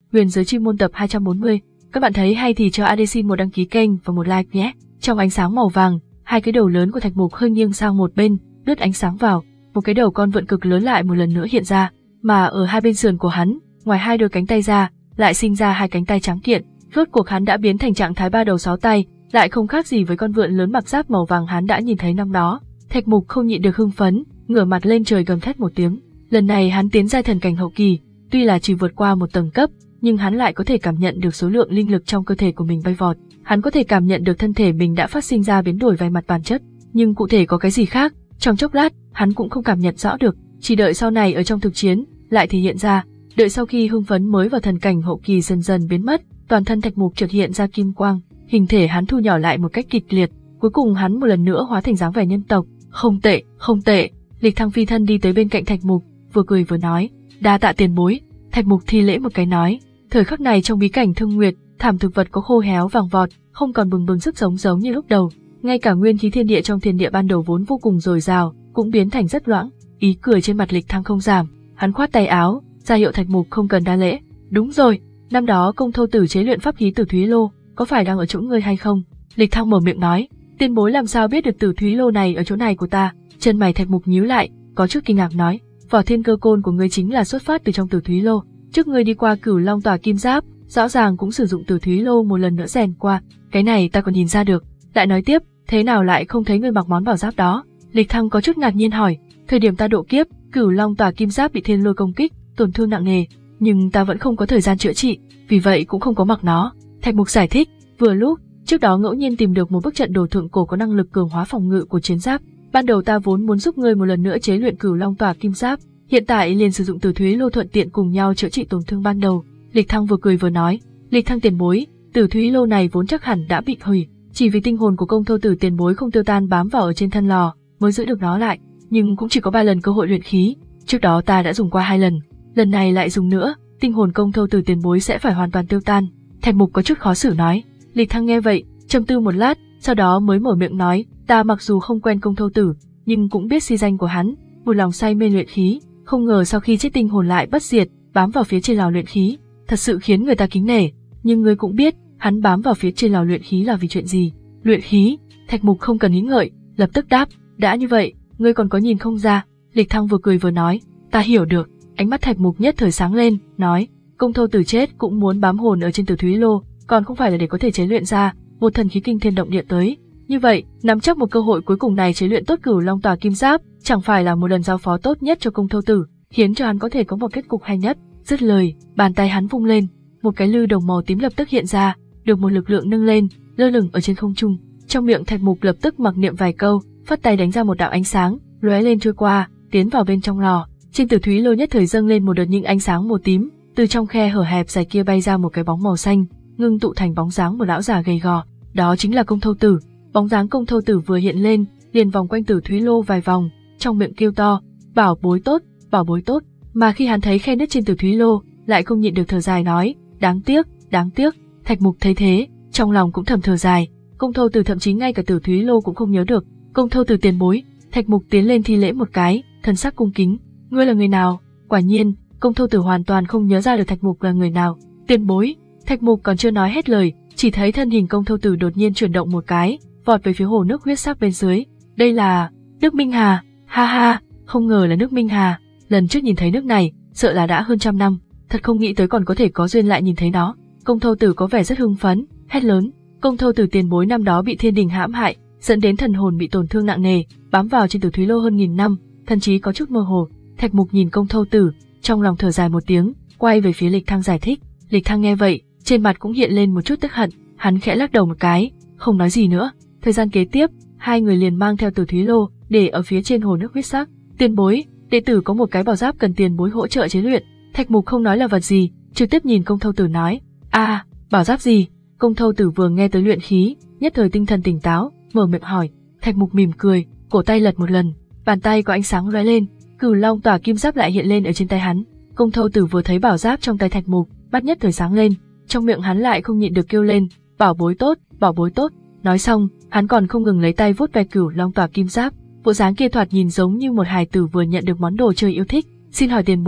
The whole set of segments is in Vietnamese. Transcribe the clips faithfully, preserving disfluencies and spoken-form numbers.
Huyền giới chuyên môn tập hai trăm bốn mươi. Các bạn thấy hay thì cho a đê xin một đăng ký kênh và một like nhé. Trong ánh sáng màu vàng, hai cái đầu lớn của Thạch Mục hơi nghiêng sang một bên, lướt ánh sáng vào, một cái đầu con vượn cực lớn lại một lần nữa hiện ra, mà ở hai bên sườn của hắn, ngoài hai đôi cánh tay ra, lại sinh ra hai cánh tay trắng kiện. Rốt cuộc hắn đã biến thành trạng thái ba đầu sáu tay, lại không khác gì với con vượn lớn mặc giáp màu vàng hắn đã nhìn thấy năm đó. Thạch Mục không nhịn được hưng phấn, ngửa mặt lên trời gầm thét một tiếng. Lần này hắn tiến giai thần cảnh hậu kỳ, tuy là chỉ vượt qua một tầng cấp, nhưng hắn lại có thể cảm nhận được số lượng linh lực trong cơ thể của mình bay vọt. Hắn có thể cảm nhận được thân thể mình đã phát sinh ra biến đổi về mặt bản chất, nhưng cụ thể có cái gì khác, trong chốc lát, hắn cũng không cảm nhận rõ được, chỉ đợi sau này ở trong thực chiến lại thể hiện ra. Đợi sau khi hưng phấn mới vào thần cảnh hậu kỳ dần dần biến mất, toàn thân Thạch Mục chợt hiện ra kim quang, hình thể hắn thu nhỏ lại một cách kịch liệt, cuối cùng hắn một lần nữa hóa thành dáng vẻ nhân tộc. Không tệ, không tệ. Lịch Thăng phi thân đi tới bên cạnh Thạch Mục, vừa cười vừa nói, đa tạ tiền bối. Thạch Mục thi lễ một cái nói, thời khắc này trong bí cảnh Thương Nguyệt, thảm thực vật có khô héo vàng vọt, không còn bừng bừng sức sống giống như lúc đầu, ngay cả nguyên khí thiên địa trong thiên địa ban đầu vốn vô cùng dồi dào, cũng biến thành rất loãng. Ý cười trên mặt Lịch Thăng không giảm, hắn khoát tay áo, ra hiệu Thạch Mục không cần đa lễ. Đúng rồi, năm đó Công Thâu Tử chế luyện pháp khí Tử Thúy Lô, có phải đang ở chỗ ngươi hay không? Lịch Thăng mở miệng nói, tiền bối làm sao biết được Tử Thúy Lô này ở chỗ này của ta? Chân mày Thạch Mục nhíu lại, có chút kinh ngạc nói, vỏ thiên cơ côn của ngươi chính là xuất phát từ trong Tử Thúy Lô. Trước ngươi đi qua Cửu Long Tỏa Kim Giáp, rõ ràng cũng sử dụng Tử Thúy Lô một lần nữa rèn qua, cái này ta còn nhìn ra được. Lại nói tiếp, thế nào lại không thấy ngươi mặc món bảo giáp đó? Lịch Thăng có chút ngạc nhiên hỏi, thời điểm ta độ kiếp, Cửu Long Tỏa Kim Giáp bị thiên lôi công kích, tổn thương nặng nề, nhưng ta vẫn không có thời gian chữa trị, vì vậy cũng không có mặc nó. Thạch Mục giải thích, vừa lúc, trước đó ngẫu nhiên tìm được một bức trận đồ thượng cổ có năng lực cường hóa phòng ngự của chiến giáp, ban đầu ta vốn muốn giúp ngươi một lần nữa chế luyện Cửu Long Tỏa Kim Giáp, hiện tại liền sử dụng Tử Thúy Lô thuận tiện cùng nhau chữa trị tổn thương ban đầu. Lịch Thăng vừa cười vừa nói, Lịch Thăng tiền bối, Tử Thúy Lô này vốn chắc hẳn đã bị hủy, chỉ vì tinh hồn của Công Thâu Tử tiền bối không tiêu tan bám vào ở trên thân lò, mới giữ được nó lại, nhưng cũng chỉ có ba lần cơ hội luyện khí, trước đó ta đã dùng qua hai lần, lần này lại dùng nữa, tinh hồn Công Thâu Tử tiền bối sẽ phải hoàn toàn tiêu tan. Thạch Mục có chút khó xử nói. Lịch Thăng nghe vậy, trầm tư một lát, sau đó mới mở miệng nói, ta mặc dù không quen Công Thâu Tử, nhưng cũng biết si danh của hắn, một lòng say mê luyện khí, không ngờ sau khi chết tinh hồn lại bất diệt, bám vào phía trên lò luyện khí, thật sự khiến người ta kính nể. Nhưng ngươi cũng biết, hắn bám vào phía trên lò luyện khí là vì chuyện gì? Luyện khí? Thạch Mục không cần nghĩ ngợi, lập tức đáp, đã như vậy, ngươi còn có nhìn không ra? Lịch Thăng vừa cười vừa nói, ta hiểu được. Ánh mắt Thạch Mục nhất thời sáng lên, nói, Công Thâu Tử chết cũng muốn bám hồn ở trên Tử Thúy Lô, còn không phải là để có thể chế luyện ra một thần khí kinh thiên động địa tới. Như vậy, nắm chắc một cơ hội cuối cùng này chế luyện tốt Cửu Long Tỏa Kim Giáp, chẳng phải là một lần giao phó tốt nhất cho Công Thâu Tử, khiến cho hắn có thể có một kết cục hay nhất. Dứt lời, bàn tay hắn vung lên, một cái lư đồng màu tím lập tức hiện ra, được một lực lượng nâng lên, lơ lửng ở trên không trung. Trong miệng Thạch Mục lập tức mặc niệm vài câu, phất tay đánh ra một đạo ánh sáng, lóe lên trôi qua, tiến vào bên trong lò. Trên Tử Thúy Lô nhất thời dâng lên một đợt những ánh sáng màu tím, từ trong khe hở hẹp dài kia bay ra một cái bóng màu xanh, ngưng tụ thành bóng dáng một lão già gầy gò, đó chính là Công Thâu Tử. Bóng dáng Công Thâu Tử vừa hiện lên, liền vòng quanh Tử Thúy Lô vài vòng, trong miệng kêu to, bảo bối tốt, bảo bối tốt. Mà khi hắn thấy khe nứt trên Tử Thúy Lô, lại không nhịn được thở dài nói, đáng tiếc, đáng tiếc. Thạch Mục thấy thế, trong lòng cũng thầm thở dài, Công Thâu Tử thậm chí ngay cả Tử Thúy Lô cũng không nhớ được. Công Thâu Tử tiền bối. Thạch Mục tiến lên thi lễ một cái, thần sắc cung kính, ngươi là người nào? Quả nhiên, Công Thâu Tử hoàn toàn không nhớ ra được Thạch Mục là người nào. Tiền bối. Thạch Mục còn chưa nói hết lời, chỉ thấy thân hình Công Thâu Tử đột nhiên chuyển động một cái, vọt về phía hồ nước huyết sắc bên dưới. Đây là nước Minh Hà. Ha ha, không ngờ là nước Minh Hà. Lần trước nhìn thấy nước này, sợ là đã hơn trăm năm, thật không nghĩ tới còn có thể có duyên lại nhìn thấy nó. Công Thâu Tử có vẻ rất hưng phấn, hét lớn, Công Thâu Tử tiền bối năm đó bị thiên đình hãm hại, dẫn đến thần hồn bị tổn thương nặng nề, bám vào trên Tử Thúy Lô hơn nghìn năm, thần trí có chút mơ hồ. Thạch Mục nhìn Công Thâu Tử, trong lòng thở dài một tiếng, quay về phía Lịch Thăng giải thích. Lịch Thăng nghe vậy, trên mặt cũng hiện lên một chút tức hận, hắn khẽ lắc đầu một cái, không nói gì nữa. Thời gian kế tiếp, hai người liền mang theo Tử Thúy Lô để ở phía trên hồ nước huyết sắc. Tiền bối, đệ tử có một cái bảo giáp cần tiền bối hỗ trợ chế luyện. Thạch Mục không nói là vật gì, trực tiếp nhìn Công Thâu Tử nói, a, à, bảo giáp gì? Công Thâu Tử vừa nghe tới luyện khí, nhất thời tinh thần tỉnh táo, mở miệng hỏi. Thạch Mục mỉm cười, cổ tay lật một lần, bàn tay có ánh sáng lóe lên, Cửu Long Tỏa Kim Giáp lại hiện lên ở trên tay hắn. Công Thâu Tử vừa thấy bảo giáp trong tay Thạch Mục, mắt nhất thời sáng lên, trong miệng hắn lại không nhịn được kêu lên, bảo bối tốt, bảo bối tốt. Nói xong, hắn còn không ngừng lấy tay vuốt ve Cửu Long Tỏa Kim Giáp, bộ dáng kia thoạt nhìn giống như một hài tử vừa nhận được món đồ chơi yêu thích. Xin hỏi tiền bối,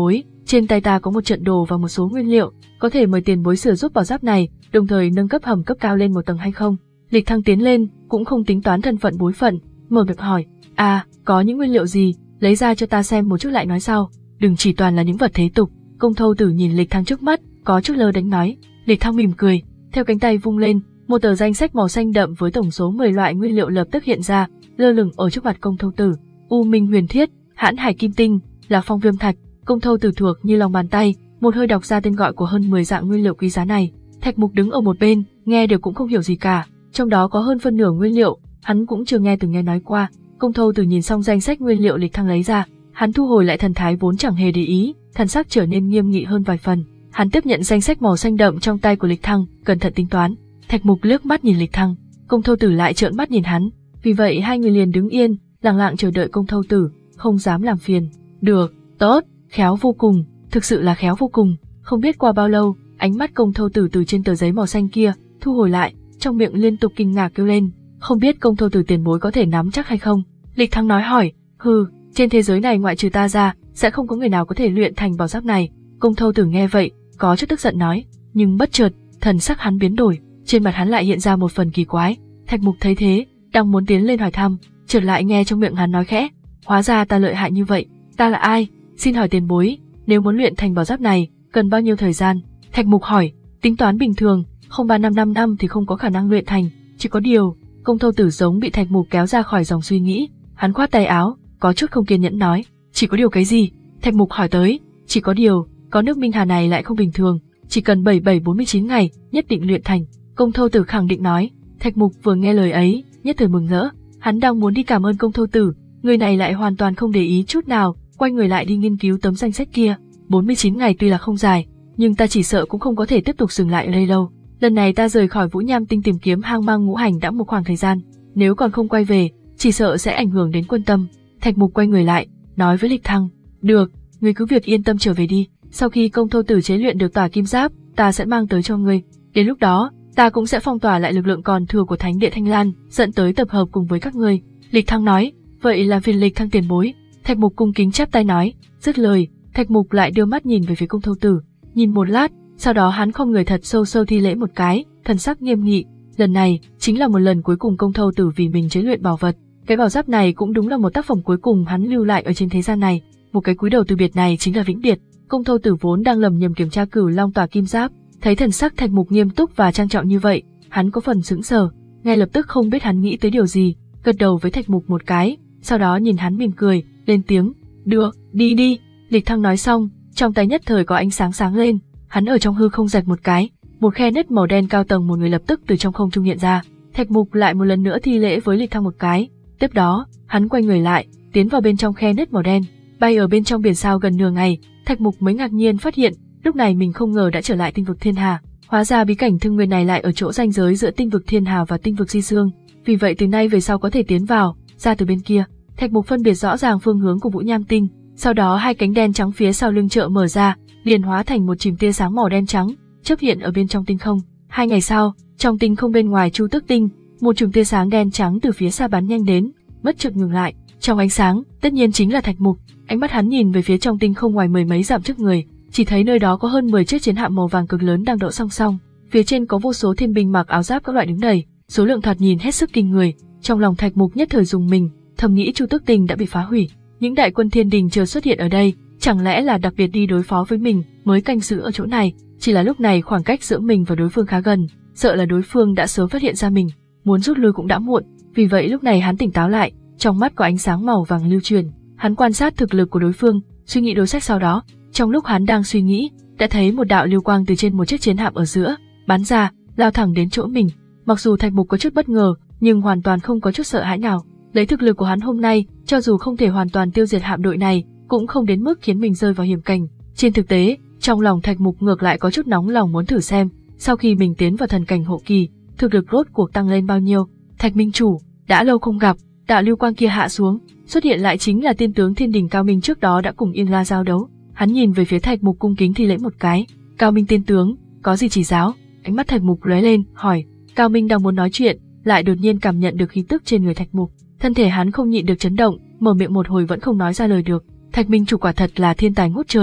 trên tay ta có một trận đồ và một số nguyên liệu, có thể mời tiền bối sửa giúp bảo giáp này, đồng thời nâng cấp hầm cấp cao lên một tầng hay không? Lịch Thăng tiến lên, cũng không tính toán thân phận bối phận, mở miệng hỏi, à, có những nguyên liệu gì, lấy ra cho ta xem một chút lại nói sau, đừng chỉ toàn là những vật thế tục. Công Thâu Tử nhìn Lịch Thăng trước mắt, có chút lơ đánh nói. Lịch Thăng mỉm cười, theo cánh tay vung lên, một tờ danh sách màu xanh đậm với tổng số mười loại nguyên liệu lập tức hiện ra, lơ lửng ở trước mặt Công Thâu Tử. U Minh Huyền Thiết, Hãn Hải Kim Tinh, Lạc Phong Viêm Thạch. Công Thâu Tử thuộc như lòng bàn tay, một hơi đọc ra tên gọi của hơn mười dạng nguyên liệu quý giá này. Thạch Mục đứng ở một bên, nghe được cũng không hiểu gì cả, trong đó có hơn phân nửa nguyên liệu, hắn cũng chưa nghe từng nghe nói qua. Công Thâu Tử nhìn xong danh sách nguyên liệu Lịch Thăng lấy ra, hắn thu hồi lại thần thái vốn chẳng hề để ý, thần sắc trở nên nghiêm nghị hơn vài phần. Hắn tiếp nhận danh sách màu xanh đậm trong tay của Lịch Thăng, cẩn thận tính toán. Thạch Mục liếc mắt nhìn Lịch Thăng, Công Thâu Tử lại trợn mắt nhìn hắn, vì vậy hai người liền đứng yên, lặng lặng chờ đợi Công Thâu Tử, không dám làm phiền. Được, tốt, khéo vô cùng, thực sự là khéo vô cùng. Không biết qua bao lâu, ánh mắt Công Thâu Tử từ trên tờ giấy màu xanh kia thu hồi lại, trong miệng liên tục kinh ngạc kêu lên, không biết Công Thâu Tử tiền bối có thể nắm chắc hay không? Lịch Thăng nói hỏi, hừ, trên thế giới này ngoại trừ ta ra, sẽ không có người nào có thể luyện thành bảo giáp này. Công Thâu Tử nghe vậy, có chút tức giận nói, nhưng bất chợt, thần sắc hắn biến đổi, trên mặt hắn lại hiện ra một phần kỳ quái. Thạch Mục thấy thế, đang muốn tiến lên hỏi thăm, chợt lại nghe trong miệng hắn nói khẽ, hóa ra ta lợi hại như vậy, ta là ai? Xin hỏi tiền bối, nếu muốn luyện thành bảo giáp này, cần bao nhiêu thời gian? Thạch Mục hỏi, tính toán bình thường, không ba năm năm năm thì không có khả năng luyện thành, chỉ có điều. Công Thâu Tử giống bị Thạch Mục kéo ra khỏi dòng suy nghĩ, hắn khoát tay áo, có chút không kiên nhẫn nói, chỉ có điều cái gì? Thạch Mục hỏi tới, chỉ có điều, có nước Minh Hà này lại không bình thường, chỉ cần bảy bảy bốn mươi chín ngày, nhất định luyện thành. Công Thâu Tử khẳng định nói. Thạch Mục vừa nghe lời ấy, nhất thời mừng rỡ, hắn đang muốn đi cảm ơn Công Thâu Tử, người này lại hoàn toàn không để ý chút nào, quay người lại đi nghiên cứu tấm danh sách kia. bốn mươi chín ngày tuy là không dài, nhưng ta chỉ sợ cũng không có thể tiếp tục dừng lại ở đây lâu. Lần này ta rời khỏi Vũ Nham Tinh tìm kiếm hang mang ngũ hành đã một khoảng thời gian, nếu còn không quay về, chỉ sợ sẽ ảnh hưởng đến quân tâm. Thạch Mục quay người lại, nói với Lịch Thăng, được, ngươi cứ việc yên tâm trở về đi, sau khi Công Thâu Tử chế luyện được tỏa kim giáp, ta sẽ mang tới cho ngươi, đến lúc đó, ta cũng sẽ phong tỏa lại lực lượng còn thừa của Thánh Địa Thanh Lan, dẫn tới tập hợp cùng với các ngươi. Lịch Thăng nói, vậy là phiền Lịch Thăng tiền bối. Thạch Mục cung kính chắp tay nói, dứt lời, Thạch Mục lại đưa mắt nhìn về phía Công Thâu Tử, nhìn một lát, sau đó hắn không người thật sâu sâu thi lễ một cái, thần sắc nghiêm nghị. Lần này chính là một lần cuối cùng Công Thâu Tử vì mình chế luyện bảo vật, cái bảo giáp này cũng đúng là một tác phẩm cuối cùng hắn lưu lại ở trên thế gian này. Một cái cúi đầu từ biệt này chính là vĩnh biệt. Công Thâu Tử vốn đang lầm nhầm kiểm tra Cửu Long tỏa kim giáp, thấy thần sắc Thạch Mục nghiêm túc và trang trọng như vậy, hắn có phần sững sờ, ngay lập tức không biết hắn nghĩ tới điều gì, gật đầu với Thạch Mục một cái, sau đó nhìn hắn mỉm cười, lên tiếng, được, đi đi. Lịch Thăng nói xong, trong tay nhất thời có ánh sáng sáng lên, hắn ở trong hư không rạch một cái, một khe nứt màu đen cao tầng một người lập tức từ trong không trung hiện ra. Thạch Mục lại một lần nữa thi lễ với Lịch Thăng một cái, tiếp đó hắn quay người lại, tiến vào bên trong khe nứt màu đen, bay ở bên trong biển sao gần nửa ngày. Thạch Mục mới ngạc nhiên phát hiện, lúc này mình không ngờ đã trở lại tinh vực Thiên Hà, hóa ra bí cảnh thương nguyên này lại ở chỗ ranh giới giữa tinh vực Thiên Hà và tinh vực Di Dương, vì vậy từ nay về sau có thể tiến vào, ra từ bên kia. Thạch Mục phân biệt rõ ràng phương hướng của Vũ Nham Tinh, sau đó hai cánh đen trắng phía sau lưng chợ mở ra, liền hóa thành một chùm tia sáng màu đen trắng, chớp hiện ở bên trong tinh không. Hai ngày sau, trong tinh không bên ngoài Chu Tước Tinh, một chùm tia sáng đen trắng từ phía xa bắn nhanh đến, bất chợt ngừng lại. Trong ánh sáng, tất nhiên chính là Thạch Mục. Ánh mắt hắn nhìn về phía trong tinh không ngoài mười mấy dặm trước người, chỉ thấy nơi đó có hơn mười chiếc chiến hạm màu vàng cực lớn đang đậu song song, phía trên có vô số thiên binh mặc áo giáp các loại đứng đầy, số lượng thoạt nhìn hết sức kinh người. Trong lòng Thạch Mục nhất thời rùng mình, thầm nghĩ Chu Tước Tinh đã bị phá hủy, những đại quân thiên đình chưa xuất hiện ở đây, chẳng lẽ là đặc biệt đi đối phó với mình mới canh giữ ở chỗ này? Chỉ là lúc này khoảng cách giữa mình và đối phương khá gần, sợ là đối phương đã sớm phát hiện ra mình, muốn rút lui cũng đã muộn. Vì vậy lúc này hắn tỉnh táo lại, trong mắt có ánh sáng màu vàng lưu truyền. Hắn quan sát thực lực của đối phương, suy nghĩ đối sách. Sau đó, trong lúc hắn đang suy nghĩ, đã thấy một đạo lưu quang từ trên một chiếc chiến hạm ở giữa bắn ra, lao thẳng đến chỗ mình. Mặc dù Thạch Mục có chút bất ngờ, nhưng hoàn toàn không có chút sợ hãi nào. Lấy thực lực của hắn hôm nay, cho dù không thể hoàn toàn tiêu diệt hạm đội này, cũng không đến mức khiến mình rơi vào hiểm cảnh. Trên thực tế, trong lòng Thạch Mục ngược lại có chút nóng lòng muốn thử xem, sau khi mình tiến vào thần cảnh hậu kỳ, thực lực rốt cuộc tăng lên bao nhiêu. Thạch Minh chủ, đã lâu không gặp. Đạo lưu quang kia hạ xuống, xuất hiện lại chính là tiên tướng thiên đình Cao Minh trước đó đã cùng Yên La giao đấu. Hắn nhìn về phía Thạch Mục cung kính thi lễ một cái. Cao Minh tiên tướng, có gì chỉ giáo? Ánh mắt Thạch Mục lóe lên, hỏi. Cao Minh đang muốn nói chuyện, lại đột nhiên cảm nhận được khí tức trên người Thạch Mục, thân thể hắn không nhịn được chấn động, mở miệng một hồi vẫn không nói ra lời được. Thạch Minh chủ quả thật là thiên tài ngút trời,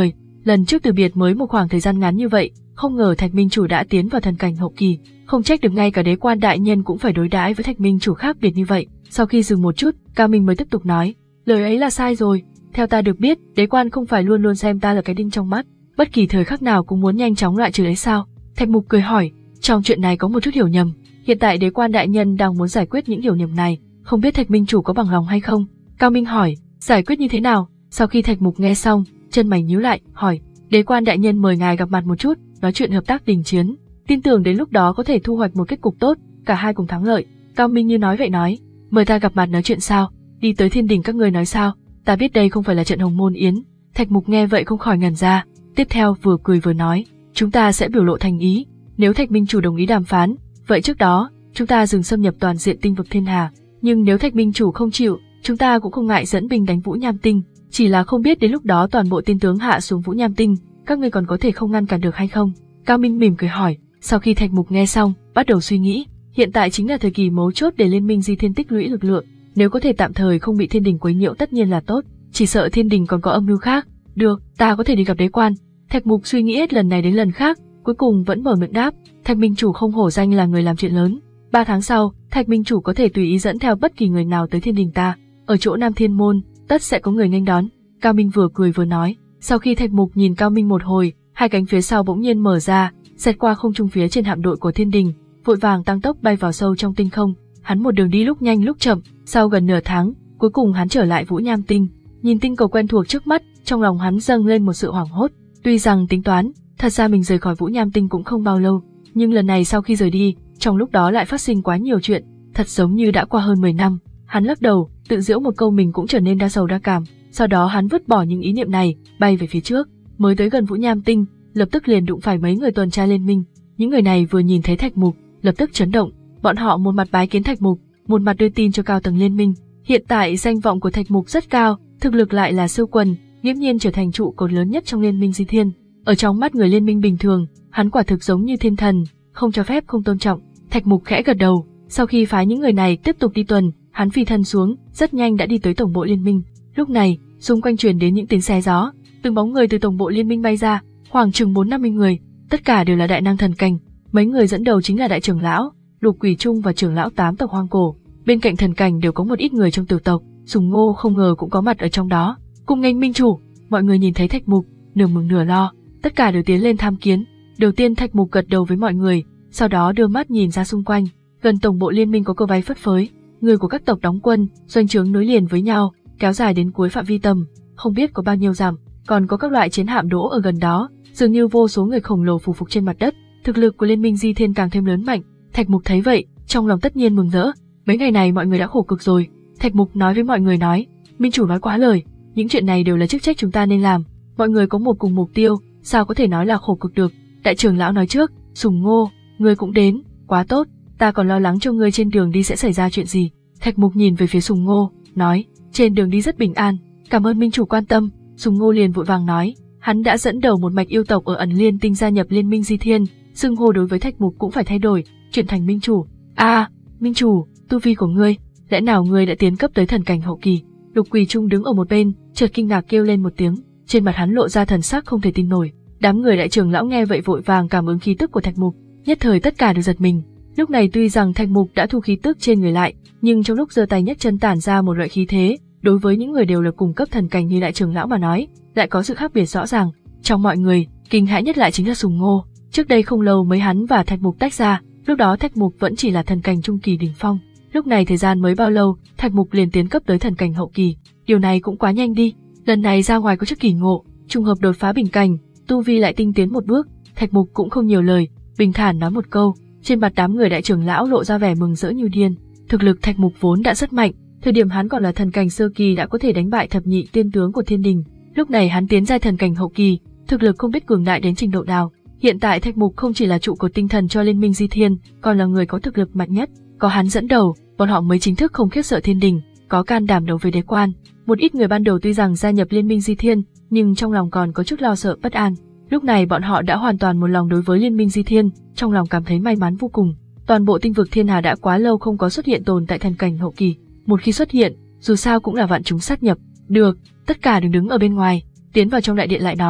Lần trước từ biệt mới một khoảng thời gian ngắn như vậy, không ngờ Thạch Minh Chủ đã tiến vào thần cảnh hậu kỳ, không trách được ngay cả đế quan đại nhân cũng phải đối đãi với Thạch Minh Chủ khác biệt như vậy. Sau khi dừng một chút, Cao Minh mới tiếp tục nói, lời ấy là sai rồi, theo ta được biết, đế quan không phải luôn luôn xem ta là cái đinh trong mắt, bất kỳ thời khắc nào cũng muốn nhanh chóng loại trừ đấy sao? Thạch Mục cười hỏi, trong chuyện này có một chút hiểu nhầm, hiện tại đế quan đại nhân đang muốn giải quyết những hiểu nhầm này, không biết Thạch Minh Chủ có bằng lòng hay không? Cao Minh hỏi, giải quyết như thế nào? Sau khi Thạch Mục nghe xong, chân mày nhíu lại, hỏi, đế quan đại nhân mời ngài gặp mặt một chút, nói chuyện hợp tác đình chiến, tin tưởng đến lúc đó có thể thu hoạch một kết cục tốt, cả hai cùng thắng lợi. Cao Minh như nói vậy nói, mời ta gặp mặt nói chuyện sao? Đi tới thiên đình các ngươi nói sao? Ta biết đây không phải là trận Hồng Môn Yến. Thạch Mục nghe vậy không khỏi ngẩn ra, tiếp theo vừa cười vừa nói, chúng ta sẽ biểu lộ thành ý, nếu Thạch Minh Chủ đồng ý đàm phán, vậy trước đó, chúng ta dừng xâm nhập toàn diện tinh vực thiên hà, nhưng nếu Thạch Minh Chủ không chịu, chúng ta cũng không ngại dẫn binh đánh Vũ Nham Tinh, chỉ là không biết đến lúc đó toàn bộ tiên tướng hạ xuống Vũ Nham Tinh, các ngươi còn có thể không ngăn cản được hay không? Cao Minh mỉm cười hỏi, sau khi Thạch Mục nghe xong, bắt đầu suy nghĩ, hiện tại chính là thời kỳ mấu chốt để Liên minh Di Thiên tích lũy lực lượng, nếu có thể tạm thời không bị thiên đình quấy nhiễu tất nhiên là tốt, chỉ sợ thiên đình còn có âm mưu khác. Được, ta có thể đi gặp đế quan. Thạch Mục suy nghĩ hết lần này đến lần khác, cuối cùng vẫn mở miệng đáp, Thạch Minh Chủ không hổ danh là người làm chuyện lớn. Ba tháng sau, Thạch Minh Chủ có thể tùy ý dẫn theo bất kỳ người nào tới thiên đình ta, ở chỗ Nam Thiên Môn, tất sẽ có người nghênh đón. Cao Minh vừa cười vừa nói. Sau khi Thạch Mục nhìn Cao Minh một hồi, hai cánh phía sau bỗng nhiên mở ra, xẹt qua không trung phía trên hạm đội của thiên đình, vội vàng tăng tốc bay vào sâu trong tinh không. Hắn một đường đi lúc nhanh lúc chậm, sau gần nửa tháng, cuối cùng hắn trở lại Vũ Nham Tinh. Nhìn tinh cầu quen thuộc trước mắt, trong lòng hắn dâng lên một sự hoảng hốt. Tuy rằng tính toán, thật ra mình rời khỏi Vũ Nham Tinh cũng không bao lâu, nhưng lần này sau khi rời đi, trong lúc đó lại phát sinh quá nhiều chuyện, thật giống như đã qua hơn mười năm. Hắn lắc đầu, tự giễu một câu mình cũng trở nên đa sầu đa cảm. Sau đó hắn vứt bỏ những ý niệm này, bay về phía trước. Mới tới gần Vũ Nham Tinh, lập tức liền đụng phải mấy người tuần tra liên minh. Những người này vừa nhìn thấy Thạch Mục, lập tức chấn động. Bọn họ một mặt bái kiến Thạch Mục, một mặt đưa tin cho cao tầng liên minh. Hiện tại danh vọng của Thạch Mục rất cao, thực lực lại là siêu quần, nghiễm nhiên trở thành trụ cột lớn nhất trong liên minh Di Thiên. Ở trong mắt người liên minh bình thường, hắn quả thực giống như thiên thần, không cho phép không tôn trọng. Thạch Mục khẽ gật đầu. Sau khi phái những người này tiếp tục đi tuần, hắn phi thân xuống, rất nhanh đã đi tới tổng bộ liên minh. Lúc này, xung quanh truyền đến những tiếng xé gió, từng bóng người từ tổng bộ liên minh bay ra, khoảng chừng bốn năm mươi người, tất cả đều là đại năng thần cảnh. Mấy người dẫn đầu chính là đại trưởng lão Lục Quỷ Trung và trưởng lão tám tộc hoang cổ. Bên cạnh thần cảnh đều có một ít người trong tiểu tộc, Sùng Ngô không ngờ cũng có mặt ở trong đó. Cùng nghênh minh chủ, mọi người nhìn thấy Thạch Mục, nửa mừng nửa lo, tất cả đều tiến lên tham kiến. Đầu tiên Thạch Mục gật đầu với mọi người, sau đó đưa mắt nhìn ra xung quanh. Gần tổng bộ liên minh có cờ váy phất phới, người của các tộc đóng quân, doanh trướng nối liền với nhau, kéo dài đến cuối phạm vi tầm, không biết có bao nhiêu dặm, còn có các loại chiến hạm đỗ ở gần đó, dường như vô số người khổng lồ phù phục trên mặt đất. Thực lực của liên minh Di Thiên càng thêm lớn mạnh. Thạch Mục thấy vậy, trong lòng tất nhiên mừng rỡ. Mấy ngày này mọi người đã khổ cực rồi. Thạch Mục nói với mọi người nói, minh chủ nói quá lời, những chuyện này đều là chức trách chúng ta nên làm. Mọi người có một cùng mục tiêu, sao có thể nói là khổ cực được? Đại trưởng lão nói trước, Sùng Ngô, ngươi cũng đến, quá tốt, ta còn lo lắng cho ngươi trên đường đi sẽ xảy ra chuyện gì. Thạch Mục nhìn về phía Sùng Ngô, nói, trên đường đi rất bình an, cảm ơn minh chủ quan tâm. Sùng Ngô liền vội vàng nói, hắn đã dẫn đầu một mạch yêu tộc ở ẩn liên tinh gia nhập liên minh Di Thiên, xưng hô đối với Thạch Mục cũng phải thay đổi, chuyển thành minh chủ. A, à, minh chủ, tu vi của ngươi, lẽ nào ngươi đã tiến cấp tới thần cảnh hậu kỳ? Lục Quỳ Trung đứng ở một bên, chợt kinh ngạc kêu lên một tiếng, trên mặt hắn lộ ra thần sắc không thể tin nổi. Đám người đại trưởng lão nghe vậy vội vàng cảm ứng khí tức của Thạch Mục, nhất thời tất cả đều giật mình. Lúc này tuy rằng Thạch Mục đã thu khí tức trên người lại, nhưng trong lúc giơ tay nhấc chân tản ra một loại khí thế, đối với những người đều là cùng cấp thần cảnh như đại trưởng lão mà nói, lại có sự khác biệt rõ ràng. Trong mọi người, kinh hãi nhất lại chính là Sùng Ngô. Trước đây không lâu mới hắn và Thạch Mục tách ra, lúc đó Thạch Mục vẫn chỉ là thần cảnh trung kỳ đỉnh phong. Lúc này thời gian mới bao lâu, Thạch Mục liền tiến cấp tới thần cảnh hậu kỳ, điều này cũng quá nhanh đi. Lần này ra ngoài có chút kỳ ngộ, trùng hợp đột phá bình cảnh, tu vi lại tinh tiến một bước. Thạch Mục cũng không nhiều lời, bình thản nói một câu, trên mặt đám người đại trưởng lão lộ ra vẻ mừng rỡ như điên. Thực lực Thạch Mục vốn đã rất mạnh, thời điểm hắn còn là thần cảnh sơ kỳ đã có thể đánh bại thập nhị tiên tướng của thiên đình, lúc này hắn tiến giai thần cảnh hậu kỳ, thực lực không biết cường đại đến trình độ nào. Hiện tại Thạch Mục không chỉ là trụ cột tinh thần cho liên minh Di Thiên, còn là người có thực lực mạnh nhất, có hắn dẫn đầu, bọn họ mới chính thức không khiếp sợ thiên đình, có can đảm đấu với đế quan. Một ít người ban đầu tuy rằng gia nhập liên minh Di Thiên, nhưng trong lòng còn có chút lo sợ bất an. Lúc này bọn họ đã hoàn toàn một lòng đối với liên minh Di Thiên, trong lòng cảm thấy may mắn vô cùng. Toàn bộ tinh vực thiên hà đã quá lâu không có xuất hiện tồn tại thần cảnh hậu kỳ, một khi xuất hiện, dù sao cũng là vạn chúng sát nhập. Được, tất cả đừng đứng ở bên ngoài, tiến vào trong đại điện lại nói.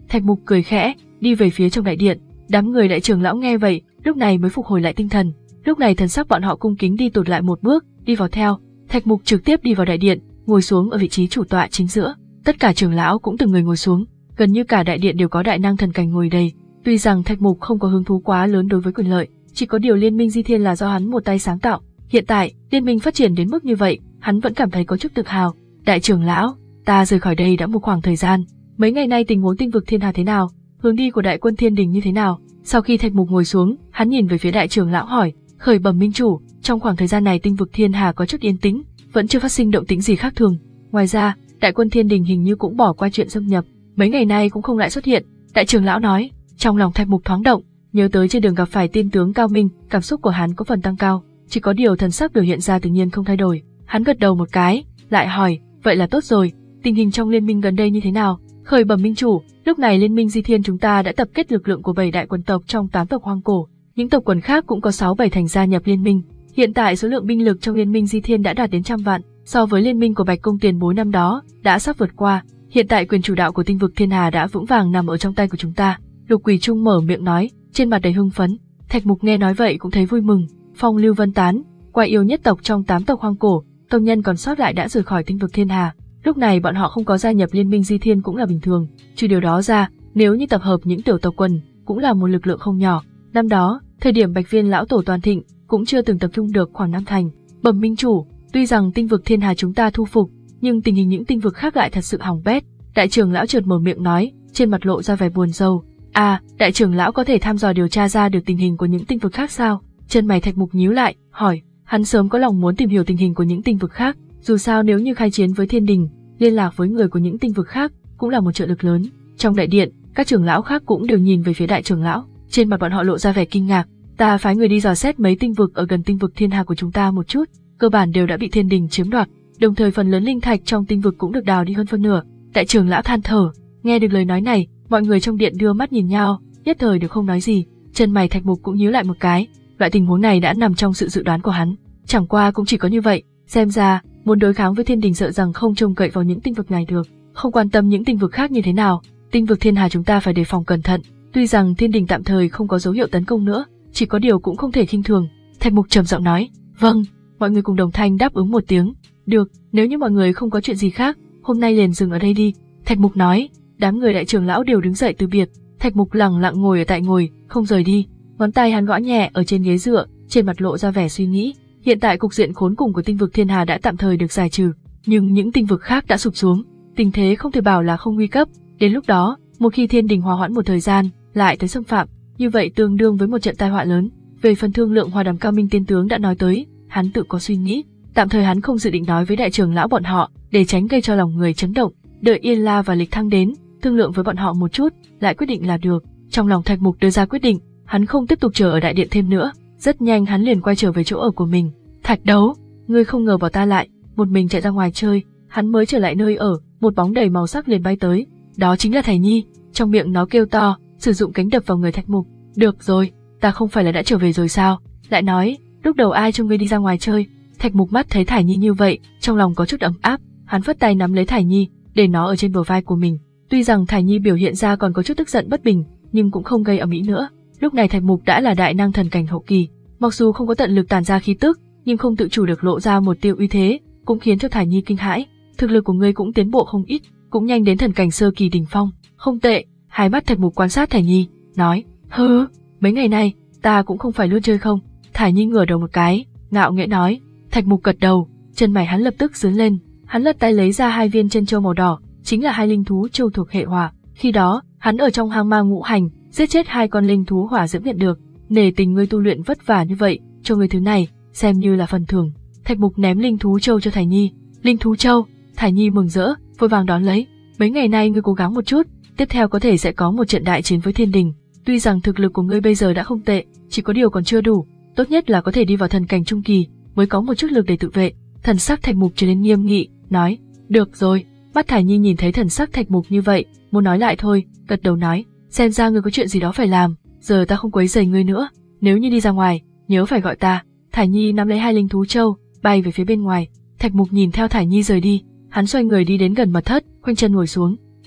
Thạch Mục cười khẽ, đi về phía trong đại điện. Đám người đại trưởng lão nghe vậy, lúc này mới phục hồi lại tinh thần. Lúc này thần sắc bọn họ cung kính đi tụt lại một bước, đi vào theo. Thạch Mục trực tiếp đi vào đại điện, ngồi xuống ở vị trí chủ tọa chính giữa. Tất cả trưởng lão cũng từng người ngồi xuống, gần như cả đại điện đều có đại năng thần cảnh ngồi đầy. Tuy rằng Thạch Mục không có hứng thú quá lớn đối với quyền lợi, chỉ có điều Liên minh Di Thiên là do hắn một tay sáng tạo. Hiện tại, liên minh phát triển đến mức như vậy, hắn vẫn cảm thấy có chút tự hào. Đại trưởng lão, ta rời khỏi đây đã một khoảng thời gian. Mấy ngày nay tình huống tinh vực thiên hà thế nào? Hướng đi của đại quân thiên đình như thế nào? Sau khi Thạch Mục ngồi xuống, hắn nhìn về phía đại trưởng lão hỏi, khởi bẩm minh chủ, trong khoảng thời gian này tinh vực thiên hà có chút yên tĩnh, vẫn chưa phát sinh động tĩnh gì khác thường. Ngoài ra, đại quân thiên đình hình như cũng bỏ qua chuyện xâm nhập, mấy ngày nay cũng không lại xuất hiện. Đại trưởng lão nói. Trong lòng Thạch Mục thoáng động, nhớ tới trên đường gặp phải tiên tướng Cao Minh, cảm xúc của hắn có phần tăng cao, chỉ có điều thần sắc biểu hiện ra tự nhiên không thay đổi. Hắn gật đầu một cái, lại hỏi, vậy là tốt rồi, tình hình trong liên minh gần đây như thế nào? Khởi bẩm minh chủ, lúc này liên minh Di Thiên chúng ta đã tập kết lực lượng của bảy đại quần tộc trong tám tộc hoang cổ, những tộc quần khác cũng có sáu bảy thành gia nhập liên minh. Hiện tại số lượng binh lực trong liên minh Di Thiên đã đạt đến trăm vạn, so với liên minh của Bạch Công tiền bối năm đó đã sắp vượt qua. Hiện tại quyền chủ đạo của tinh vực thiên hà đã vững vàng nằm ở trong tay của chúng ta. Lục Quỳ Trung mở miệng nói, trên mặt đầy hưng phấn. Thạch Mục nghe nói vậy cũng thấy vui mừng. Phong lưu vân tán, quái yêu nhất tộc trong tám tộc hoang cổ, tộc nhân còn sót lại đã rời khỏi tinh vực thiên hà. Lúc này bọn họ không có gia nhập liên minh Di Thiên cũng là bình thường. Trừ điều đó ra, nếu như tập hợp những tiểu tộc quần, cũng là một lực lượng không nhỏ. Năm đó, thời điểm Bạch Viên lão tổ toàn thịnh, cũng chưa từng tập trung được khoảng năm thành. Bẩm minh chủ, tuy rằng tinh vực thiên hà chúng ta thu phục, nhưng tình hình những tinh vực khác lại thật sự hỏng bét. Đại trưởng lão chợt mở miệng nói, trên mặt lộ ra vẻ buồn rầu. À, đại trưởng lão có thể thăm dò điều tra ra được tình hình của những tinh vực khác sao? Chân mày Thạch Mục nhíu lại, hỏi. Hắn sớm có lòng muốn tìm hiểu tình hình của những tinh vực khác, dù sao nếu như khai chiến với thiên đình, liên lạc với người của những tinh vực khác cũng là một trợ lực lớn. Trong đại điện, các trưởng lão khác cũng đều nhìn về phía đại trưởng lão, trên mặt bọn họ lộ ra vẻ kinh ngạc. Ta phái người đi dò xét mấy tinh vực ở gần tinh vực thiên hà của chúng ta một chút, cơ bản đều đã bị thiên đình chiếm đoạt, đồng thời phần lớn linh thạch trong tinh vực cũng được đào đi hơn phân nửa. Đại trưởng lão than thở. Nghe được lời nói này, mọi người trong điện đưa mắt nhìn nhau, nhất thời đều không nói gì. Chân mày Thạch Mục cũng nhíu lại một cái, loại tình huống này đã nằm trong sự dự đoán của hắn. Chẳng qua cũng chỉ có như vậy, xem ra muốn đối kháng với thiên đình sợ rằng không trông cậy vào những tinh vực này được. Không quan tâm những tinh vực khác như thế nào, tinh vực thiên hà chúng ta phải đề phòng cẩn thận. Tuy rằng thiên đình tạm thời không có dấu hiệu tấn công nữa, chỉ có điều cũng không thể khinh thường. Thạch Mục trầm giọng nói, vâng. Mọi người cùng đồng thanh đáp ứng một tiếng. Được, nếu như mọi người không có chuyện gì khác, hôm nay liền dừng ở đây đi. Thạch Mục nói. Đám người đại trưởng lão đều đứng dậy từ biệt. Thạch Mục lặng lặng ngồi ở tại ngồi, không rời đi. Ngón tay hắn gõ nhẹ ở trên ghế dựa, trên mặt lộ ra vẻ suy nghĩ. Hiện tại cục diện khốn cùng của tinh vực thiên hà đã tạm thời được giải trừ, nhưng những tinh vực khác đã sụp xuống, tình thế không thể bảo là không nguy cấp. Đến lúc đó, một khi thiên đình hòa hoãn một thời gian, lại tới xâm phạm, như vậy tương đương với một trận tai họa lớn. Về phần thương lượng hòa đàm Cao Minh tiên tướng đã nói tới, hắn tự có suy nghĩ. Tạm thời hắn không dự định nói với đại trưởng lão bọn họ, để tránh gây cho lòng người chấn động. Đợi Yên La và Lịch Thăng đến, thương lượng với bọn họ một chút, lại quyết định là được. Trong lòng Thạch Mục đưa ra quyết định, hắn không tiếp tục chờ ở đại điện thêm nữa. Rất nhanh hắn liền quay trở về chỗ ở của mình. Thạch Đấu, ngươi không ngờ bỏ ta lại, một mình chạy ra ngoài chơi. Hắn mới trở lại nơi ở, một bóng đầy màu sắc liền bay tới. Đó chính là Thải Nhi. Trong miệng nó kêu to, sử dụng cánh đập vào người Thạch Mục. Được rồi, ta không phải là đã trở về rồi sao? Lại nói, lúc đầu ai cho ngươi đi ra ngoài chơi? Thạch Mục mắt thấy Thải Nhi như vậy, trong lòng có chút ấm áp. Hắn phất tay nắm lấy Thải Nhi, để nó ở trên bờ vai của mình. Tuy rằng Thải Nhi biểu hiện ra còn có chút tức giận bất bình, nhưng cũng không gây ầm ĩ nữa. Lúc này Thạch Mục đã là đại năng thần cảnh hậu kỳ, mặc dù không có tận lực tản ra khí tức, nhưng không tự chủ được lộ ra một tia uy thế, cũng khiến cho Thải Nhi kinh hãi. Thực lực của ngươi cũng tiến bộ không ít, cũng nhanh đến thần cảnh sơ kỳ đỉnh phong, không tệ. Hai mắt Thạch Mục quan sát Thải Nhi, nói, hừ, mấy ngày nay ta cũng không phải luôn chơi không. Thải Nhi ngửa đầu một cái, ngạo nghễ nói. Thạch Mục gật đầu, chân mày hắn lập tức giương lên, hắn lật tay lấy ra hai viên chân châu màu đỏ, chính là hai linh thú châu thuộc hệ hỏa. Khi đó, hắn ở trong hang ma ngũ hành, giết chết hai con linh thú hỏa diễm nhận được. Nể tình ngươi tu luyện vất vả như vậy, cho ngươi thứ này, xem như là phần thưởng. Thạch Mục ném linh thú châu cho Thải Nhi. Linh thú châu, Thải Nhi mừng rỡ, vội vàng đón lấy. Mấy ngày nay ngươi cố gắng một chút, tiếp theo có thể sẽ có một trận đại chiến với thiên đình. Tuy rằng thực lực của ngươi bây giờ đã không tệ, chỉ có điều còn chưa đủ, tốt nhất là có thể đi vào thần cảnh trung kỳ, mới có một chút lực để tự vệ. Thần sắc Thạch Mục trở nên nghiêm nghị, nói, được rồi. Mắt Thải Nhi nhìn thấy thần sắc Thạch Mục như vậy, muốn nói lại thôi, gật đầu nói, xem ra ngươi có chuyện gì đó phải làm, giờ ta không quấy rầy ngươi nữa, nếu như đi ra ngoài, nhớ phải gọi ta. Thải Nhi nắm lấy hai linh thú châu, bay về phía bên ngoài. Thạch Mục nhìn theo Thải Nhi rời đi, hắn xoay người đi đến gần mật thất, khoanh chân ngồi xuống.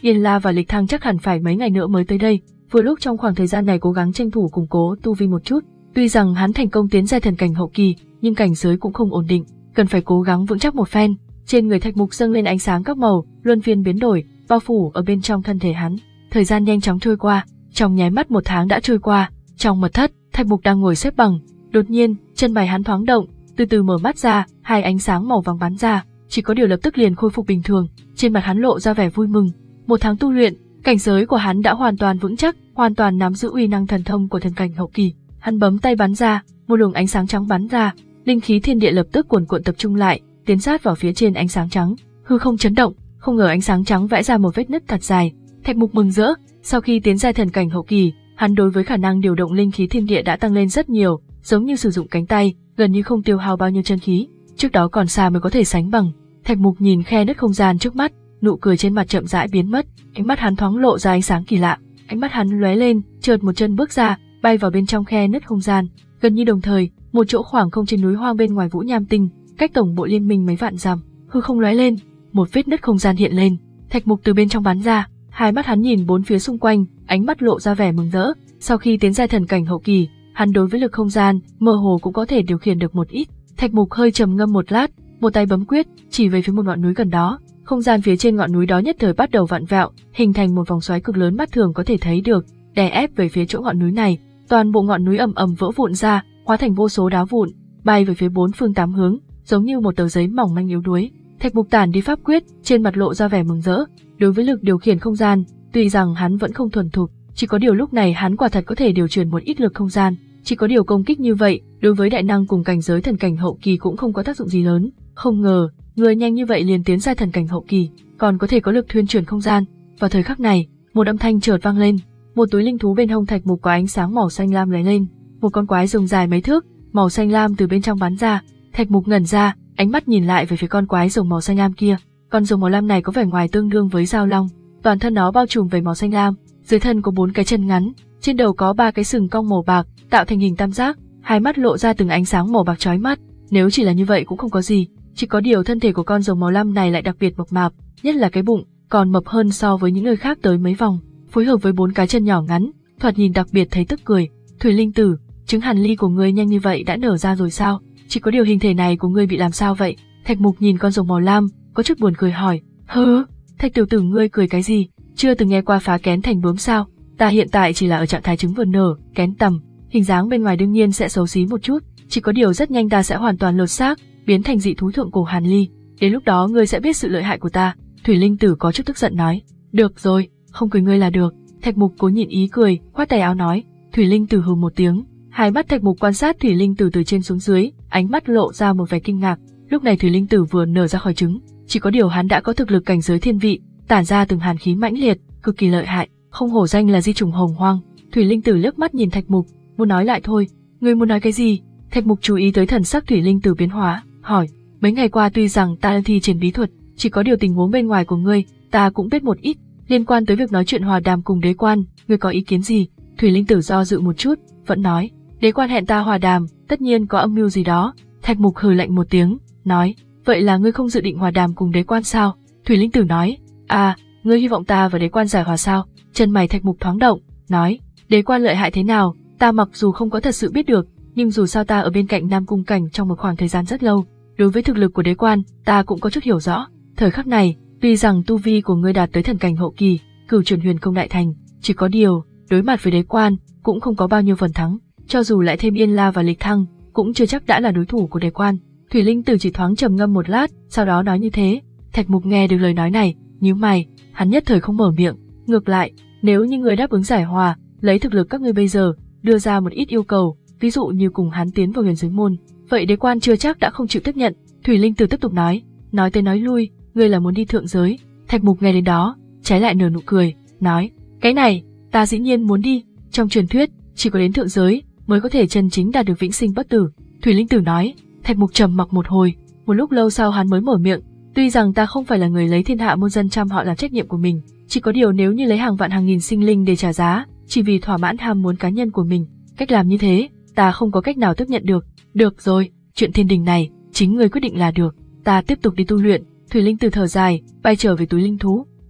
Yên La và Lịch Thăng chắc hẳn phải mấy ngày nữa mới tới đây, vừa lúc trong khoảng thời gian này cố gắng tranh thủ củng cố tu vi một chút. Tuy rằng hắn thành công tiến giai thần cảnh hậu kỳ, nhưng cảnh giới cũng không ổn định, cần phải cố gắng vững chắc một phen. Trên người Thạch Mục dâng lên ánh sáng các màu, luân phiên biến đổi, bao phủ ở bên trong thân thể hắn. Thời gian nhanh chóng trôi qua, trong nháy mắt một tháng đã trôi qua. Trong mật thất, Thạch Mục đang ngồi xếp bằng, đột nhiên chân mày hắn thoáng động, từ từ mở mắt ra, hai ánh sáng màu vàng bắn ra, chỉ có điều lập tức liền khôi phục bình thường. Trên mặt hắn lộ ra vẻ vui mừng. Một tháng tu luyện, cảnh giới của hắn đã hoàn toàn vững chắc, hoàn toàn nắm giữ uy năng thần thông của thần cảnh hậu kỳ. Hắn bấm tay bắn ra, một luồng ánh sáng trắng bắn ra, linh khí thiên địa lập tức cuồn cuộn tập trung lại, tiến sát vào phía trên ánh sáng trắng. Hư không chấn động, không ngờ ánh sáng trắng vẽ ra một vết nứt thật dài. Thạch Mục mừng rỡ, sau khi tiến giai thần cảnh hậu kỳ, hắn đối với khả năng điều động linh khí thiên địa đã tăng lên rất nhiều, giống như sử dụng cánh tay, gần như không tiêu hao bao nhiêu chân khí. Trước đó còn xa mới có thể sánh bằng. Thạch Mục nhìn khe nứt không gian trước mắt, nụ cười trên mặt chậm rãi biến mất, ánh mắt hắn thoáng lộ ra ánh sáng kỳ lạ. Ánh mắt hắn lóe lên, chợt một chân bước ra, bay vào bên trong khe nứt không gian. Gần như đồng thời, một chỗ khoảng không trên núi hoang bên ngoài Vũ Nham Tinh, cách tổng bộ liên minh mấy vạn dặm, hư không lóe lên, một vết nứt không gian hiện lên. Thạch Mục từ bên trong bắn ra, hai mắt hắn nhìn bốn phía xung quanh, ánh mắt lộ ra vẻ mừng rỡ. Sau khi tiến giai thần cảnh hậu kỳ, hắn đối với lực không gian mơ hồ cũng có thể điều khiển được một ít. Thạch Mục hơi trầm ngâm một lát, một tay bấm quyết, chỉ về phía một ngọn núi gần đó. Không gian phía trên ngọn núi đó nhất thời bắt đầu vặn vẹo, hình thành một vòng xoáy cực lớn mắt thường có thể thấy được, đè ép về phía chỗ ngọn núi này. Toàn bộ ngọn núi ầm ầm vỡ vụn ra, hóa thành vô số đá vụn, bay về phía bốn phương tám hướng, giống như một tờ giấy mỏng manh yếu đuối. Thạch Mục tản đi pháp quyết, trên mặt lộ ra vẻ mừng rỡ. Đối với lực điều khiển không gian, tuy rằng hắn vẫn không thuần thục, chỉ có điều lúc này hắn quả thật có thể điều chuyển một ít lực không gian. Chỉ có điều công kích như vậy, đối với đại năng cùng cảnh giới thần cảnh hậu kỳ cũng không có tác dụng gì lớn. Không ngờ, người nhanh như vậy liền tiến giai thần cảnh hậu kỳ, còn có thể có lực thuyên chuyển không gian. Vào thời khắc này, một âm thanh chợt vang lên, một túi linh thú bên hông Thạch Mục có ánh sáng màu xanh lam lóe lên, một con quái rồng dài mấy thước, màu xanh lam từ bên trong bắn ra. Thạch Mục ngẩn ra, ánh mắt nhìn lại về phía con quái rồng màu xanh lam kia. Con rồng màu lam này có vẻ ngoài tương đương với dao long, toàn thân nó bao trùm về màu xanh lam, dưới thân có bốn cái chân ngắn, trên đầu có ba cái sừng cong màu bạc, tạo thành hình tam giác, hai mắt lộ ra từng ánh sáng màu bạc chói mắt. Nếu chỉ là như vậy cũng không có gì, chỉ có điều thân thể của con rồng màu lam này lại đặc biệt mập mạp, nhất là cái bụng, còn mập hơn so với những nơi khác tới mấy vòng, phối hợp với bốn cái chân nhỏ ngắn, thoạt nhìn đặc biệt thấy tức cười. Thủy Linh Tử, trứng hàn ly của ngươi nhanh như vậy đã nở ra rồi sao? Chỉ có điều hình thể này của ngươi bị làm sao vậy? Thạch Mục nhìn con rồng màu lam, có chút buồn cười hỏi. Hứ, Thạch tiểu tử ngươi cười cái gì? Chưa từng nghe qua phá kén thành bướm sao? Ta hiện tại chỉ là ở trạng thái trứng vừa nở, kén tầm, hình dáng bên ngoài đương nhiên sẽ xấu xí một chút, chỉ có điều rất nhanh ta sẽ hoàn toàn lột xác, biến thành dị thú thượng cổ hàn ly. Đến lúc đó ngươi sẽ biết sự lợi hại của ta. Thủy Linh Tử có chút tức giận nói. Được rồi, không cười ngươi là được. Thạch Mục cố nhịn ý cười, khoát tay áo nói. Thủy Linh Tử hừ một tiếng, hai mắt Thạch Mục quan sát Thủy Linh Tử từ trên xuống dưới, ánh mắt lộ ra một vẻ kinh ngạc. Lúc này Thủy Linh Tử vừa nở ra khỏi trứng, chỉ có điều hắn đã có thực lực cảnh giới thiên vị, tản ra từng hàn khí mãnh liệt, cực kỳ lợi hại, không hổ danh là di trùng hồng hoang. Thủy Linh Tử liếc mắt nhìn Thạch Mục, muốn nói lại thôi. Ngươi muốn nói cái gì? Thạch Mục chú ý tới thần sắc Thủy Linh Tử biến hóa, hỏi. Mấy ngày qua tuy rằng ta thi triển bí thuật, chỉ có điều tình huống bên ngoài của ngươi, ta cũng biết một ít, liên quan tới việc nói chuyện hòa đàm cùng đế quan, ngươi có ý kiến gì? Thủy Linh Tử do dự một chút, vẫn nói. Đế quan hẹn ta hòa đàm, tất nhiên có âm mưu gì đó. Thạch Mục hừ lạnh một tiếng, nói. Vậy là ngươi không dự định hòa đàm cùng đế quan sao? Thủy Linh Tử nói. À, ngươi hy vọng ta và đế quan giải hòa sao? Chân mày Thạch Mục thoáng động, nói. Đế quan lợi hại thế nào, ta mặc dù không có thật sự biết được, nhưng dù sao ta ở bên cạnh Nam Cung Cảnh trong một khoảng thời gian rất lâu, đối với thực lực của đế quan, ta cũng có chút hiểu rõ. Thời khắc này, tuy rằng tu vi của ngươi đạt tới thần cảnh hậu kỳ, cửu chuyển huyền công đại thành, chỉ có điều, đối mặt với đế quan, cũng không có bao nhiêu phần thắng, cho dù lại thêm Yên La và Lịch Thăng, cũng chưa chắc đã là đối thủ của đế quan. Thủy Linh Tử chỉ thoáng trầm ngâm một lát, sau đó nói như thế. Thạch Mục nghe được lời nói này, nhíu mày, hắn nhất thời không mở miệng. Ngược lại, nếu như người đáp ứng giải hòa, lấy thực lực các ngươi bây giờ, đưa ra một ít yêu cầu, ví dụ như cùng hắn tiến vào huyền giới môn, vậy đế quan chưa chắc đã không chịu tiếp nhận. Thủy Linh Tử tiếp tục nói, nói tới nói lui, ngươi là muốn đi thượng giới. Thạch Mục nghe đến đó, trái lại nở nụ cười, nói, cái này, ta dĩ nhiên muốn đi. Trong truyền thuyết, chỉ có đến thượng giới mới có thể chân chính đạt được vĩnh sinh bất tử. Thủy Linh Tử nói. Thạch Mục trầm mặc một hồi, một lúc lâu sau hắn mới mở miệng, tuy rằng ta không phải là người lấy thiên hạ muôn dân trăm họ làm trách nhiệm của mình, chỉ có điều nếu như lấy hàng vạn hàng nghìn sinh linh để trả giá, chỉ vì thỏa mãn ham muốn cá nhân của mình, cách làm như thế, ta không có cách nào tiếp nhận được. Được rồi, chuyện thiên đình này, chính ngươi quyết định là được, ta tiếp tục đi tu luyện. Thủy Linh Tử thở dài, bay trở về túi linh thú.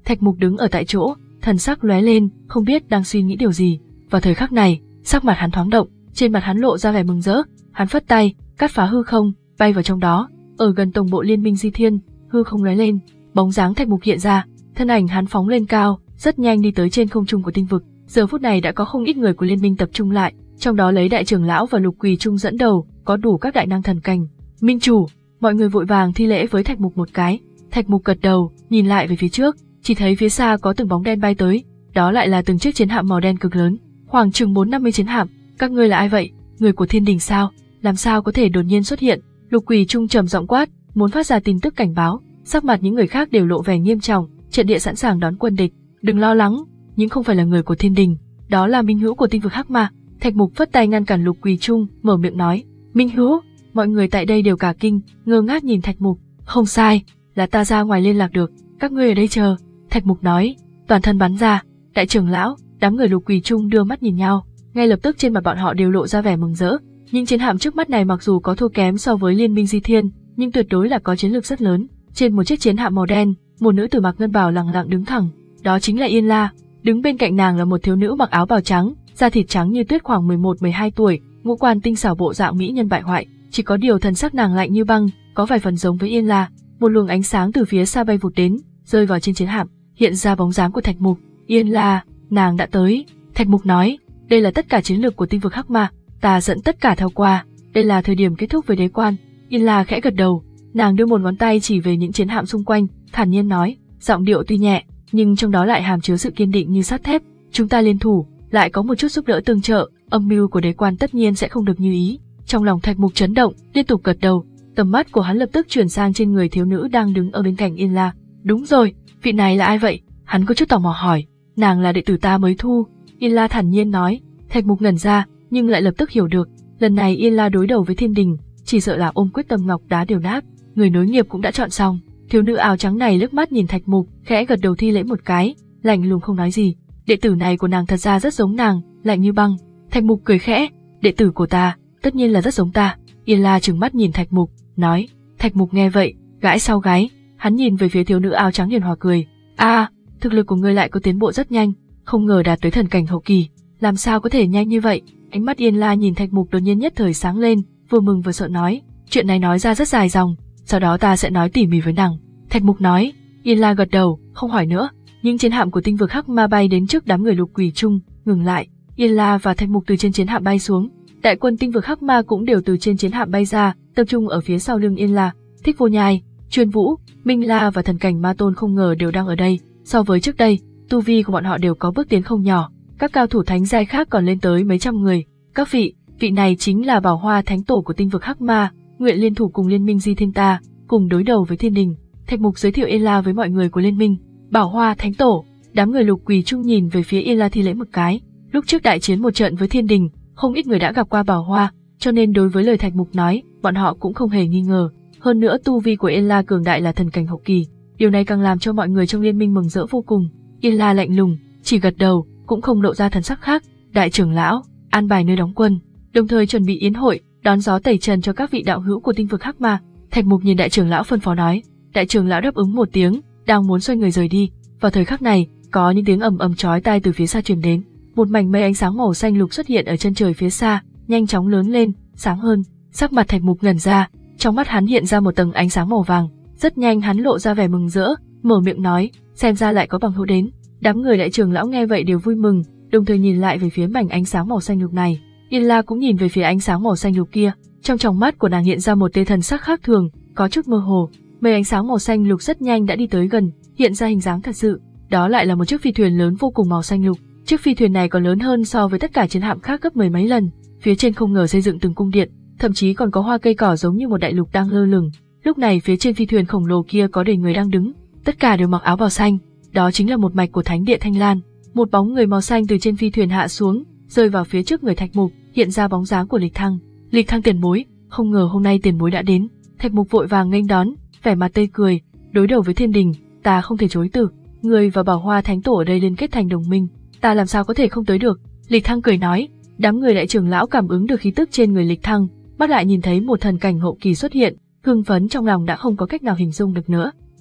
Thạch Mục đứng ở tại chỗ, thần sắc lóe lên, không biết đang suy nghĩ điều gì. Vào thời khắc này, sắc mặt hắn thoáng động, trên mặt hắn lộ ra vẻ mừng rỡ, hắn phất tay, cắt phá hư không, bay vào trong đó. Ở gần tổng bộ Liên minh Di Thiên, hư không lóe lên, bóng dáng Thạch Mục hiện ra, thân ảnh hắn phóng lên cao, rất nhanh đi tới trên không trung của tinh vực. Giờ phút này đã có không ít người của liên minh tập trung lại, trong đó lấy đại trưởng lão và Lục Quỳ Trung dẫn đầu, có đủ các đại năng thần cảnh. Minh chủ, mọi người vội vàng thi lễ với Thạch Mục một cái. Thạch Mục gật đầu, nhìn lại về phía trước, chỉ thấy phía xa có từng bóng đen bay tới, đó lại là từng chiếc chiến hạm màu đen cực lớn, khoảng chừng bốn năm mươi chiến hạm. Các ngươi là ai vậy? Người của Thiên Đình sao? Làm sao có thể đột nhiên xuất hiện? Lục Quỳ Trung trầm giọng quát, muốn phát ra tin tức cảnh báo. Sắc mặt những người khác đều lộ vẻ nghiêm trọng, trận địa sẵn sàng đón quân địch. Đừng lo lắng, những không phải là người của Thiên Đình, đó là minh hữu của tinh vực Hắc Ma. Thạch Mục phất tay ngăn cản Lục Quỳ Trung, mở miệng nói, minh hữu. Mọi người tại đây đều cả kinh, ngơ ngác nhìn Thạch Mục. Không sai, là ta ra ngoài liên lạc được, các ngươi ở đây chờ. Thạch Mục nói, toàn thân bắn ra. Đại trưởng lão, đám người Lục Quỳ Trung đưa mắt nhìn nhau, ngay lập tức trên mặt bọn họ đều lộ ra vẻ mừng rỡ. Những chiến hạm trước mắt này mặc dù có thua kém so với Liên minh Di Thiên, nhưng tuyệt đối là có chiến lược rất lớn. Trên một chiếc chiến hạm màu đen, một nữ tử mặc ngân bào lẳng lặng đứng thẳng, đó chính là Yên La. Đứng bên cạnh nàng là một thiếu nữ mặc áo bào trắng, da thịt trắng như tuyết khoảng mười một mười hai tuổi, ngũ quan tinh xảo, bộ dạng mỹ nhân bại hoại, chỉ có điều thần sắc nàng lạnh như băng, có vài phần giống với Yên La. Một luồng ánh sáng từ phía xa bay vụt đến, rơi vào trên chiến hạm, hiện ra bóng dáng của Thạch Mục. Yên La, nàng đã tới. Thạch Mục nói, đây là tất cả chiến lược của tinh vực Hắc Ma, ta dẫn tất cả theo qua, đây là thời điểm kết thúc với đế quan. Yên La khẽ gật đầu, nàng đưa một ngón tay chỉ về những chiến hạm xung quanh, thản nhiên nói, giọng điệu tuy nhẹ, nhưng trong đó lại hàm chứa sự kiên định như sắt thép. Chúng ta liên thủ, lại có một chút giúp đỡ tương trợ, âm mưu của đế quan tất nhiên sẽ không được như ý. Trong lòng Thạch Mục chấn động, liên tục gật đầu, tầm mắt của hắn lập tức chuyển sang trên người thiếu nữ đang đứng ở bên cạnh Yên La. Đúng rồi, vị này là ai vậy? Hắn có chút tò mò hỏi. Nàng là đệ tử ta mới thu. Yên La thản nhiên nói. Thạch Mục ngẩn ra, nhưng lại lập tức hiểu được, lần này Yên La đối đầu với Thiên Đình, chỉ sợ là ôm quyết tâm ngọc đá đều nát, người nối nghiệp cũng đã chọn xong. Thiếu nữ áo trắng này liếc mắt nhìn Thạch Mục, khẽ gật đầu thi lễ một cái, lạnh lùng không nói gì. Đệ tử này của nàng thật ra rất giống nàng, lạnh như băng. Thạch Mục cười khẽ, đệ tử của ta, tất nhiên là rất giống ta. Yên La trừng mắt nhìn Thạch Mục, nói. Thạch Mục nghe vậy, gãi sau gáy, hắn nhìn về phía thiếu nữ áo trắng hiền hòa cười. A, à, thực lực của ngươi lại có tiến bộ rất nhanh, không ngờ đạt tới thần cảnh hậu kỳ, làm sao có thể nhanh như vậy? Ánh mắt Yên La nhìn Thạch Mục đột nhiên nhất thời sáng lên, vừa mừng vừa sợ nói, chuyện này nói ra rất dài dòng, sau đó ta sẽ nói tỉ mỉ với nàng. Thạch Mục nói. Yên La gật đầu, không hỏi nữa. Những chiến hạm của tinh vực Hắc Ma bay đến trước đám người Lục Quỳ Trung, ngừng lại. Yên La và Thạch Mục từ trên chiến hạm bay xuống, đại quân tinh vực Hắc Ma cũng đều từ trên chiến hạm bay ra, tập trung ở phía sau lưng Yên La. Thích Vô Nhai, Chuyên Vũ, Minh La và thần cảnh Ma Tôn không ngờ đều đang ở đây. So với trước đây, tu vi của bọn họ đều có bước tiến không nhỏ, các cao thủ thánh giai khác còn lên tới mấy trăm người. Các vị, vị này chính là Bảo Hoa Thánh Tổ của tinh vực Hắc Ma, nguyện liên thủ cùng Liên minh Di Thiên ta, cùng đối đầu với Thiên Đình. Thạch Mục giới thiệu Yên La với mọi người của Liên minh. Bảo Hoa Thánh Tổ, đám người Lục Quỳ Trung nhìn về phía Yên La thi lễ một cái. Lúc trước đại chiến một trận với Thiên Đình, không ít người đã gặp qua Bảo Hoa, cho nên đối với lời Thạch Mục nói, bọn họ cũng không hề nghi ngờ. Hơn nữa tu vi của Yên La cường đại là thần cảnh hậu kỳ, điều này càng làm cho mọi người trong liên minh mừng rỡ vô cùng. Yên La lạnh lùng, chỉ gật đầu, cũng không lộ ra thần sắc khác. Đại trưởng lão an bài nơi đóng quân, đồng thời chuẩn bị yến hội, đón gió tẩy trần cho các vị đạo hữu của tinh vực Hắc Ma. Thạch Mục nhìn đại trưởng lão phân phó nói. Đại trưởng lão đáp ứng một tiếng, đang muốn xoay người rời đi. Vào thời khắc này, có những tiếng ầm ầm chói tai từ phía xa truyền đến. Một mảnh mây ánh sáng màu xanh lục xuất hiện ở chân trời phía xa, nhanh chóng lớn lên, sáng hơn. Sắc mặt Thạch Mục ngẩn ra, trong mắt hắn hiện ra một tầng ánh sáng màu vàng. Rất nhanh hắn lộ ra vẻ mừng rỡ, mở miệng nói, xem ra lại có bằng hữu đến. Đám người đại trưởng lão nghe vậy đều vui mừng, đồng thời nhìn lại về phía mảnh ánh sáng màu xanh lục này. Yên La cũng nhìn về phía ánh sáng màu xanh lục kia, trong tròng mắt của nàng hiện ra một tia thần sắc khác thường, có chút mơ hồ. Mây ánh sáng màu xanh lục rất nhanh đã đi tới gần, hiện ra hình dáng thật sự, đó lại là một chiếc phi thuyền lớn vô cùng màu xanh lục. Chiếc phi thuyền này còn lớn hơn so với tất cả chiến hạm khác gấp mười mấy lần, phía trên không ngờ xây dựng từng cung điện, thậm chí còn có hoa cây cỏ giống như một đại lục đang lơ lửng. Lúc này phía trên phi thuyền khổng lồ kia có đầy người đang đứng, tất cả đều mặc áo bào xanh, đó chính là một mạch của Thánh Địa Thanh Lan. Một bóng người màu xanh từ trên phi thuyền hạ xuống, rơi vào phía trước người Thạch Mục, hiện ra bóng dáng của Lịch Thăng. Lịch Thăng tiền bối, không ngờ hôm nay tiền bối đã đến. Thạch Mục vội vàng nghênh đón, vẻ mặt tươi cười, đối đầu với Thiên Đình, ta không thể chối từ. Người và Bảo Hoa Thánh Tổ ở đây liên kết thành đồng minh, ta làm sao có thể không tới được. Lịch Thăng cười nói. Đám người đại trưởng lão cảm ứng được khí tức trên người Lịch Thăng, bắt lại nhìn thấy một thần cảnh hậu kỳ xuất hiện, hưng phấn trong lòng đã không có cách nào hình dung được nữa.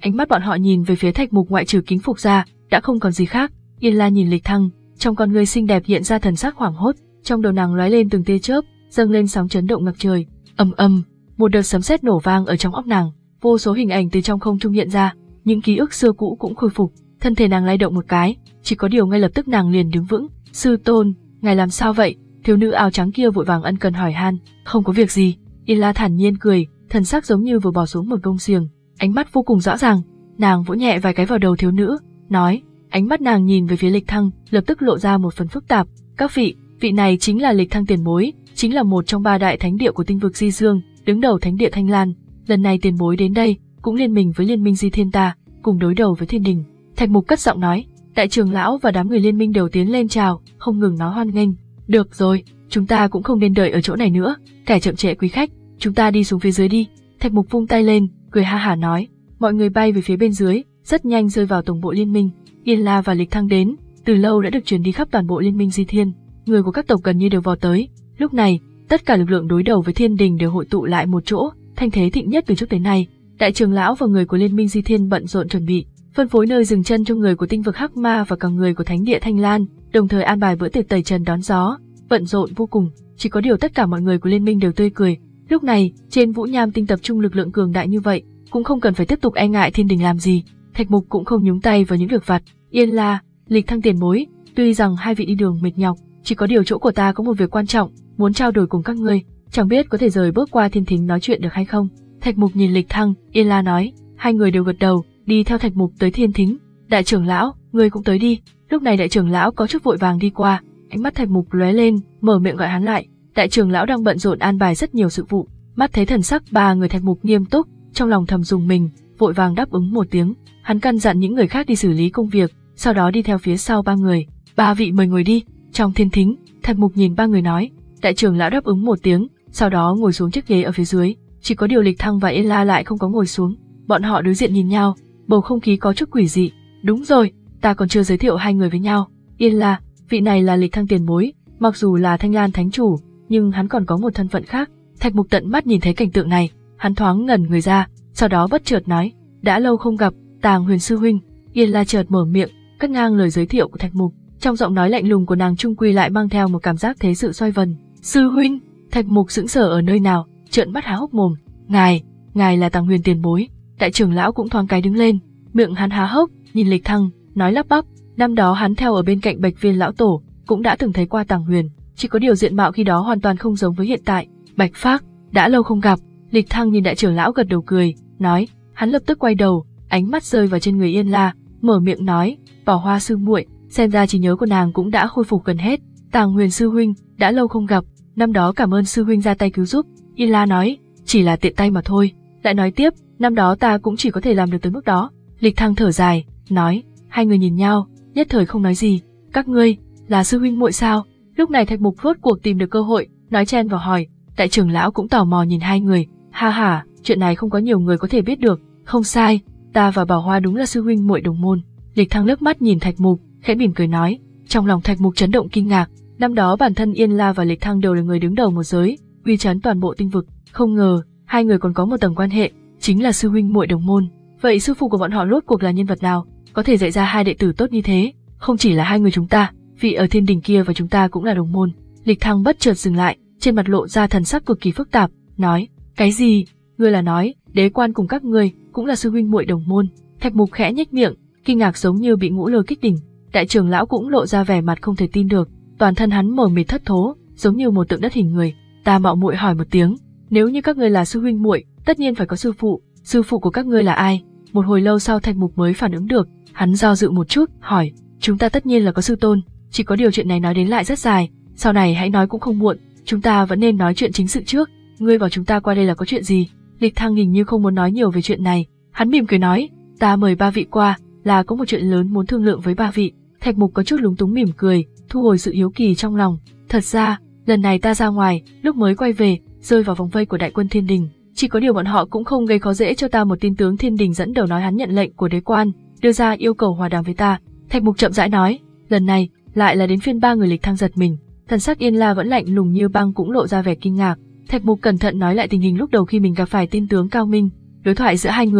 Ánh mắt bọn họ nhìn về phía Thạch Mục ngoại trừ kính phục ra, đã không còn gì khác. Yên La nhìn Lịch Thăng, trong con người xinh đẹp hiện ra thần sắc hoảng hốt, trong đầu nàng lóe lên từng tia chớp, dâng lên sóng chấn động ngập trời. Ầm ầm, một đợt sấm sét nổ vang ở trong óc nàng, vô số hình ảnh từ trong không trung hiện ra, những ký ức xưa cũ cũng khôi phục, thân thể nàng lay động một cái, chỉ có điều ngay lập tức nàng liền đứng vững. Sư tôn, ngài làm sao vậy? Thiếu nữ áo trắng kia vội vàng ân cần hỏi han. Không có việc gì. Yên La thản nhiên cười, thần sắc giống như vừa bỏ xuống một gông xiềng, ánh mắt vô cùng rõ ràng. Nàng vỗ nhẹ vài cái vào đầu thiếu nữ, nói, ánh mắt nàng nhìn về phía Lịch Thăng, lập tức lộ ra một phần phức tạp. Các vị, vị này chính là Lịch Thăng tiền bối, chính là một trong ba đại thánh địa của tinh vực Di Dương, đứng đầu thánh địa Thanh Lan. Lần này tiền bối đến đây, cũng liên minh với liên minh Di Thiên ta, cùng đối đầu với Thiên Đình. Thạch Mục cất giọng nói, đại trưởng lão và đám người liên minh đều tiến lên chào, không ngừng nói hoan nghênh. Được rồi, chúng ta cũng không nên đợi ở chỗ này nữa, kẻ chậm trễ quý khách, chúng ta đi xuống phía dưới đi. Thạch Mục vung tay lên, cười ha hả nói, mọi người bay về phía bên dưới, rất nhanh rơi vào tổng bộ liên minh. Yên La và Lịch Thăng đến, từ lâu đã được truyền đi khắp toàn bộ liên minh Di Thiên, người của các tộc gần như đều vọt tới. Lúc này, tất cả lực lượng đối đầu với Thiên Đình đều hội tụ lại một chỗ, thanh thế thịnh nhất từ trước tới nay. Đại trưởng lão và người của liên minh Di Thiên bận rộn chuẩn bị, phân phối nơi dừng chân cho người của tinh vực Hắc Ma và cả người của thánh địa Thanh Lan, đồng thời an bài bữa tiệc tẩy trần đón gió, bận rộn vô cùng. Chỉ có điều tất cả mọi người của liên minh đều tươi cười. Lúc này, trên Vũ Nham Tinh tập trung lực lượng cường đại như vậy, cũng không cần phải tiếp tục e ngại Thiên Đình làm gì. Thạch Mục cũng không nhúng tay vào những việc vặt. Yên La, Lịch Thăng tiền bối, tuy rằng hai vị đi đường mệt nhọc, chỉ có điều chỗ của ta có một việc quan trọng, muốn trao đổi cùng các ngươi, chẳng biết có thể rời bước qua Thiên Thính nói chuyện được hay không. Thạch Mục nhìn Lịch Thăng, Yên La nói, hai người đều gật đầu, đi theo Thạch Mục tới Thiên Thính. Đại trưởng lão, ngươi cũng tới đi. Lúc này đại trưởng lão có chút vội vàng đi qua, ánh mắt Thạch Mục lóe lên, mở miệng gọi hắn lại. Đại trưởng lão đang bận rộn an bài rất nhiều sự vụ, mắt thấy thần sắc ba người Thạch Mục nghiêm túc, trong lòng thầm dùng mình, vội vàng đáp ứng một tiếng. Hắn căn dặn những người khác đi xử lý công việc, sau đó đi theo phía sau ba người. Ba vị mời ngồi đi. Trong Thiên Thính, Thạch Mục nhìn ba người nói. Đại trưởng lão đáp ứng một tiếng, sau đó ngồi xuống chiếc ghế ở phía dưới. Chỉ có điều Lịch Thăng và Yên La lại không có ngồi xuống. Bọn họ đối diện nhìn nhau, bầu không khí có chút quỷ dị. Đúng rồi, ta còn chưa giới thiệu hai người với nhau. Yên La, vị này là Lịch Thăng tiền bối, mặc dù là Thanh Lan thánh chủ, nhưng hắn còn có một thân phận khác. Thạch Mục tận mắt nhìn thấy cảnh tượng này, hắn thoáng ngẩn người ra, sau đó bất chợt nói, đã lâu không gặp, Tàng Huyền sư huynh. Yên La chợt mở miệng, cắt ngang lời giới thiệu của Thạch Mục, trong giọng nói lạnh lùng của nàng trung quy lại mang theo một cảm giác thế sự xoay vần. Sư huynh? Thạch Mục sững sờ ở nơi nào, trợn mắt há hốc mồm. Ngài, ngài là Tàng Huyền tiền bối. Đại trưởng lão cũng thoáng cái đứng lên, miệng hắn há hốc, nhìn Lịch Thăng, nói lắp bắp, năm đó hắn theo ở bên cạnh Bạch Viên lão tổ, cũng đã từng thấy qua Tàng Huyền, chỉ có điều diện mạo khi đó hoàn toàn không giống với hiện tại. Bạch Phác, đã lâu không gặp. Lịch Thăng nhìn đại trưởng lão gật đầu cười, nói, hắn lập tức quay đầu, ánh mắt rơi vào trên người Yên La, mở miệng nói, Bảo Hoa sư muội, xem ra trí nhớ của nàng cũng đã khôi phục gần hết. Tàng Huyền sư huynh, đã lâu không gặp, năm đó cảm ơn sư huynh ra tay cứu giúp. Yên La nói, chỉ là tiện tay mà thôi. Lại nói tiếp, năm đó ta cũng chỉ có thể làm được tới mức đó. Lịch Thăng thở dài, nói, hai người nhìn nhau, nhất thời không nói gì. Các ngươi, là sư huynh muội sao? Lúc này Thạch Mục rốt cuộc tìm được cơ hội, nói chen vào hỏi. Đại trưởng lão cũng tò mò nhìn hai người, ha ha, chuyện này không có nhiều người có thể biết được. Không sai, ta và Bảo Hoa đúng là sư huynh muội đồng môn. Lịch Thăng liếc mắt nhìn Thạch Mục, khẽ mỉm cười nói. Trong lòng Thạch Mục chấn động kinh ngạc, năm đó bản thân Yên La và Lịch Thăng đều là người đứng đầu một giới, uy chấn toàn bộ tinh vực, không ngờ hai người còn có một tầng quan hệ, chính là sư huynh muội đồng môn. Vậy sư phụ của bọn họ rốt cuộc là nhân vật nào, có thể dạy ra hai đệ tử tốt như thế? Không chỉ là hai người chúng ta, vị ở Thiên Đình kia và chúng ta cũng là đồng môn. Lịch Thăng bất chợt dừng lại, trên mặt lộ ra thần sắc cực kỳ phức tạp, nói, cái gì? Ngươi là nói, Đế Quan cùng các ngươi cũng là sư huynh muội đồng môn? Thạch Mục khẽ nhếch miệng, kinh ngạc giống như bị ngũ lôi kích đỉnh. Đại trưởng lão cũng lộ ra vẻ mặt không thể tin được, toàn thân hắn mờ mịt thất thố, giống như một tượng đất hình người. Ta mạo muội hỏi một tiếng, nếu như các ngươi là sư huynh muội, tất nhiên phải có sư phụ, sư phụ của các ngươi là ai? Một hồi lâu sau Thạch Mục mới phản ứng được, hắn do dự một chút, hỏi, chúng ta tất nhiên là có sư tôn, chỉ có điều chuyện này nói đến lại rất dài, sau này hãy nói cũng không muộn, chúng ta vẫn nên nói chuyện chính sự trước. Ngươi bảo chúng ta qua đây là có chuyện gì? Lịch Thăng hình như không muốn nói nhiều về chuyện này, hắn mỉm cười nói, ta mời ba vị qua, là có một chuyện lớn muốn thương lượng với ba vị. Thạch Mục có chút lúng túng mỉm cười, thu hồi sự hiếu kỳ trong lòng. Thật ra, lần này ta ra ngoài, lúc mới quay về, rơi vào vòng vây của đại quân Thiên Đình. Chỉ có điều bọn họ cũng không gây khó dễ cho ta. Một tin tướng Thiên Đình dẫn đầu nói hắn nhận lệnh của Đế Quan, đưa ra yêu cầu hòa đàm với ta. Thạch Mục chậm rãi nói, lần này lại là đến phiên ba người Lịch Thăng giật mình. Thần sắc Yên La vẫn lạnh lùng như băng cũng lộ ra vẻ kinh ngạc. Thạch Mục cẩn thận nói lại tình hình lúc đầu khi mình gặp phải tin tướng Cao Minh. Đối thoại giữa hai người,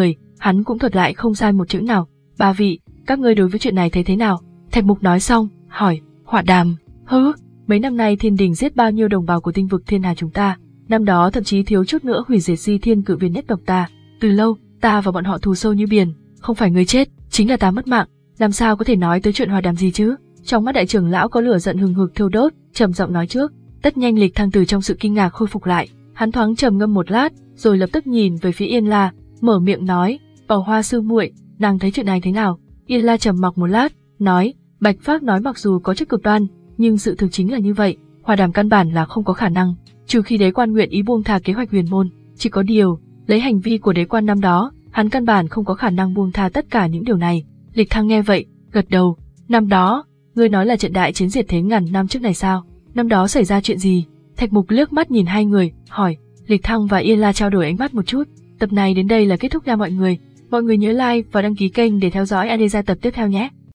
hắn cũng thuật lại không sai một chữ nào. Ba vị, các ngươi đối với chuyện này thấy thế nào? Thạch Mục nói xong, hỏi, Hỏa Đàm, hứ, mấy năm nay thiên đình giết bao nhiêu đồng bào của tinh vực thiên hà chúng ta, năm đó thậm chí thiếu chút nữa hủy diệt Di Thiên Cự Viên nhất tộc ta, từ lâu, ta và bọn họ thù sâu như biển, không phải ngươi chết, chính là ta mất mạng, làm sao có thể nói tới chuyện hòa đàm gì chứ? Trong mắt đại trưởng lão có lửa giận hừng hực thiêu đốt, trầm giọng nói trước. Tất nhanh Lịch Thăng từ trong sự kinh ngạc khôi phục lại, hắn thoáng trầm ngâm một lát, rồi lập tức nhìn về phía Yên La, mở miệng nói, Bảo Hoa sư muội, nàng thấy chuyện này thế nào? Yên La trầm mặc một lát, nói, Bạch Phác nói mặc dù có chút cực đoan, nhưng sự thực chính là như vậy, hòa đàm căn bản là không có khả năng, trừ khi đế quan nguyện ý buông tha kế hoạch huyền môn. Chỉ có điều, lấy hành vi của đế quan năm đó, hắn căn bản không có khả năng buông tha tất cả những điều này. Lịch Thăng nghe vậy, gật đầu. Năm đó, ngươi nói là trận đại chiến diệt thế ngàn năm trước này sao? Năm đó xảy ra chuyện gì? Thạch Mục liếc mắt nhìn hai người, hỏi. Lịch Thăng và Yên La trao đổi ánh mắt một chút. Tập này đến đây là kết thúc nha mọi người. Mọi người nhớ like và đăng ký kênh để theo dõi Adesa tập tiếp theo nhé.